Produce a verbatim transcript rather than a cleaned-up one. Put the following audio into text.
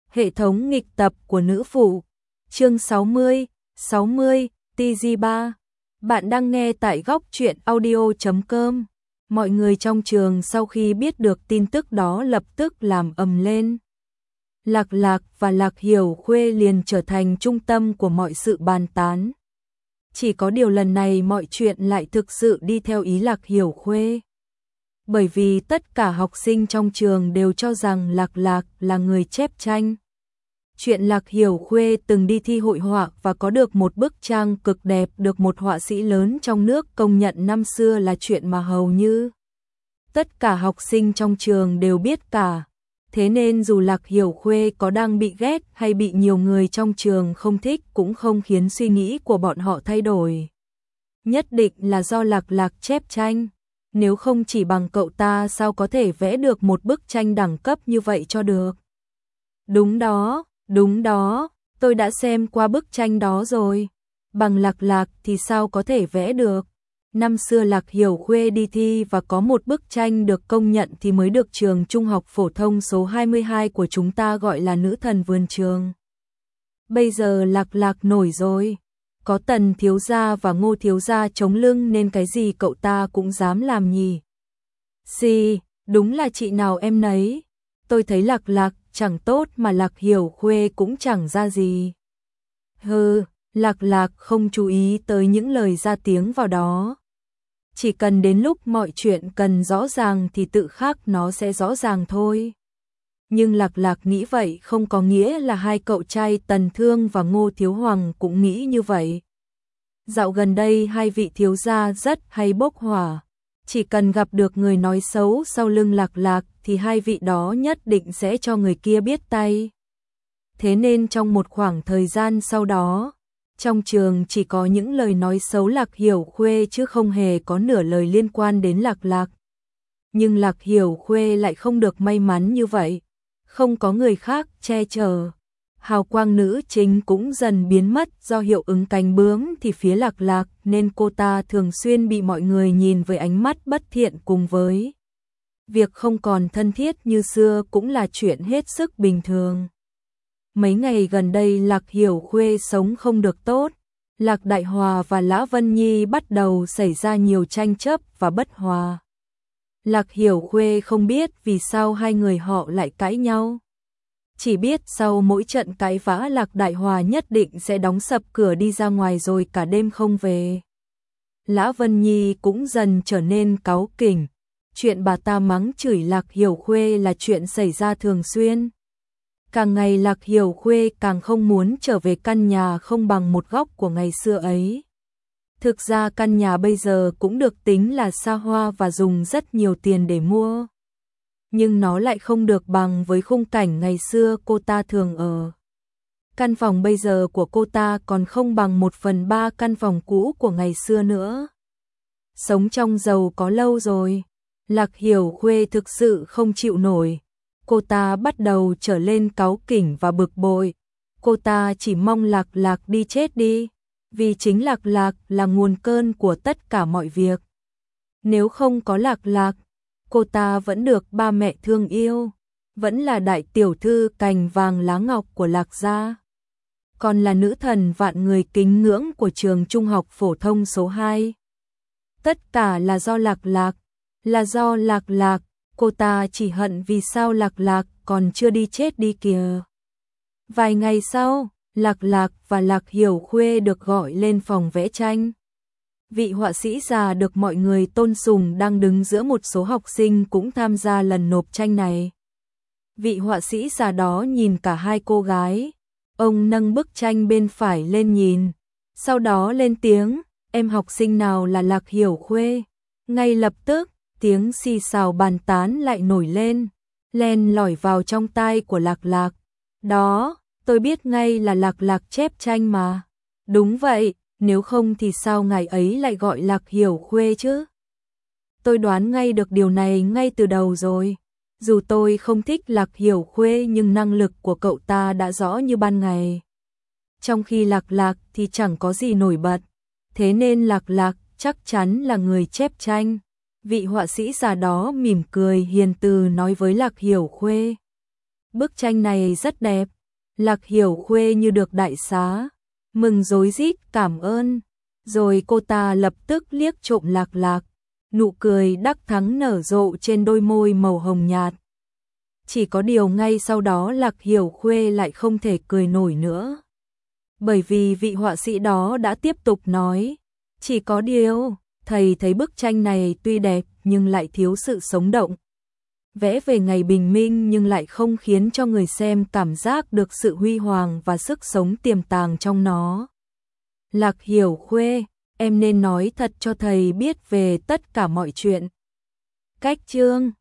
Hệ thống nghịch tập của nữ phụ. Chương sáu mươi, sáu mươi, tê giê ba. Bạn đang nghe tại góc truyện audio chấm com. Mọi người trong trường sau khi biết được tin tức đó lập tức làm ầm lên. Lạc Lạc và Lạc Hiểu Khuê liền trở thành trung tâm của mọi sự bàn tán. Chỉ có điều lần này mọi chuyện lại thực sự đi theo ý Lạc Hiểu Khuê. Bởi vì tất cả học sinh trong trường đều cho rằng Lạc Lạc là người chép tranh. Chuyện Lạc Hiểu Khuê từng đi thi hội họa và có được một bức tranh cực đẹp được một họa sĩ lớn trong nước công nhận năm xưa là chuyện mà hầu như tất cả học sinh trong trường đều biết cả. Thế nên dù Lạc Hiểu Khuê có đang bị ghét hay bị nhiều người trong trường không thích cũng không khiến suy nghĩ của bọn họ thay đổi. Nhất định là do Lạc Lạc chép tranh. Nếu không chỉ bằng cậu ta sao có thể vẽ được một bức tranh đẳng cấp như vậy cho được. Đúng đó, đúng đó, tôi đã xem qua bức tranh đó rồi. Bằng Lạc Lạc thì sao có thể vẽ được. Năm xưa Lạc Hiểu Khuê đi thi và có một bức tranh được công nhận thì mới được trường trung học phổ thông số hai mươi hai của chúng ta gọi là nữ thần vườn trường. Bây giờ Lạc Lạc nổi rồi. Có Tần thiếu gia và Ngô thiếu gia chống lưng nên cái gì cậu ta cũng dám làm nhỉ. Xì, đúng là chị nào em nấy. Tôi thấy Lạc Lạc chẳng tốt mà Lạc Hiểu Khuê cũng chẳng ra gì. Hừ, Lạc Lạc không chú ý tới những lời ra tiếng vào đó. Chỉ cần đến lúc mọi chuyện cần rõ ràng thì tự khắc nó sẽ rõ ràng thôi. Nhưng Lạc Lạc nghĩ vậy không có nghĩa là hai cậu trai Tần Thương và Ngô Thiếu Hoàng cũng nghĩ như vậy. Dạo gần đây hai vị thiếu gia rất hay bốc hỏa. Chỉ cần gặp được người nói xấu sau lưng Lạc Lạc thì hai vị đó nhất định sẽ cho người kia biết tay. Thế nên trong một khoảng thời gian sau đó, trong trường chỉ có những lời nói xấu Lạc Hiểu Khuê chứ không hề có nửa lời liên quan đến Lạc Lạc. Nhưng Lạc Hiểu Khuê lại không được may mắn như vậy. Không có người khác che chở. Hào quang nữ chính cũng dần biến mất do hiệu ứng cánh bướm thì phía Lạc Lạc nên cô ta thường xuyên bị mọi người nhìn với ánh mắt bất thiện cùng với việc không còn thân thiết như xưa cũng là chuyện hết sức bình thường. Mấy ngày gần đây Lạc Hiểu Khuê sống không được tốt. Lạc Đại Hòa và Lã Vân Nhi bắt đầu xảy ra nhiều tranh chấp và bất hòa. Lạc Hiểu Khuê không biết vì sao hai người họ lại cãi nhau. Chỉ biết sau mỗi trận cãi vã Lạc Đại Hòa nhất định sẽ đóng sập cửa đi ra ngoài rồi cả đêm không về. Lã Vân Nhi cũng dần trở nên cáu kỉnh. Chuyện bà ta mắng chửi Lạc Hiểu Khuê là chuyện xảy ra thường xuyên. Càng ngày Lạc Hiểu Khuê càng không muốn trở về căn nhà không bằng một góc của ngày xưa ấy. Thực ra căn nhà bây giờ cũng được tính là xa hoa và dùng rất nhiều tiền để mua. Nhưng nó lại không được bằng với khung cảnh ngày xưa cô ta thường ở. Căn phòng bây giờ của cô ta còn không bằng một phần ba căn phòng cũ của ngày xưa nữa. Sống trong giàu có lâu rồi, Lạc Hiểu Khuê thực sự không chịu nổi. Cô ta bắt đầu trở lên cáu kỉnh và bực bội. Cô ta chỉ mong Lạc Lạc đi chết đi. Vì chính Lạc Lạc là nguồn cơn của tất cả mọi việc. Nếu không có Lạc Lạc, cô ta vẫn được ba mẹ thương yêu, vẫn là đại tiểu thư cành vàng lá ngọc của Lạc gia, còn là nữ thần vạn người kính ngưỡng của trường trung học phổ thông số hai. Tất cả là do Lạc Lạc, là do Lạc Lạc, cô ta chỉ hận vì sao Lạc Lạc còn chưa đi chết đi kìa. Vài ngày sau, Lạc Lạc và Lạc Hiểu Khuê được gọi lên phòng vẽ tranh. Vị họa sĩ già được mọi người tôn sùng đang đứng giữa một số học sinh cũng tham gia lần nộp tranh này. Vị họa sĩ già đó nhìn cả hai cô gái. Ông nâng bức tranh bên phải lên nhìn. Sau đó lên tiếng, em học sinh nào là Lạc Hiểu Khuê? Ngay lập tức, tiếng xì xào bàn tán lại nổi lên, len lỏi vào trong tai của Lạc Lạc. Đó, tôi biết ngay là Lạc Lạc chép tranh mà. Đúng vậy. Nếu không thì sao ngài ấy lại gọi Lạc Hiểu Khuê chứ? Tôi đoán ngay được điều này ngay từ đầu rồi. Dù tôi không thích Lạc Hiểu Khuê nhưng năng lực của cậu ta đã rõ như ban ngày. Trong khi Lạc Lạc thì chẳng có gì nổi bật. Thế nên Lạc Lạc chắc chắn là người chép tranh. Vị họa sĩ già đó mỉm cười hiền từ nói với Lạc Hiểu Khuê. Bức tranh này rất đẹp, Lạc Hiểu Khuê như được đại xá, mừng rối rít cảm ơn, rồi cô ta lập tức liếc trộm Lạc Lạc, nụ cười đắc thắng nở rộ trên đôi môi màu hồng nhạt. Chỉ có điều ngay sau đó Lạc Hiểu Khuê lại không thể cười nổi nữa. Bởi vì vị họa sĩ đó đã tiếp tục nói, chỉ có điều, thầy thấy bức tranh này tuy đẹp nhưng lại thiếu sự sống động. Vẽ về ngày bình minh nhưng lại không khiến cho người xem cảm giác được sự huy hoàng và sức sống tiềm tàng trong nó. Lạc Hiểu Khuê, em nên nói thật cho thầy biết về tất cả mọi chuyện. Cách chương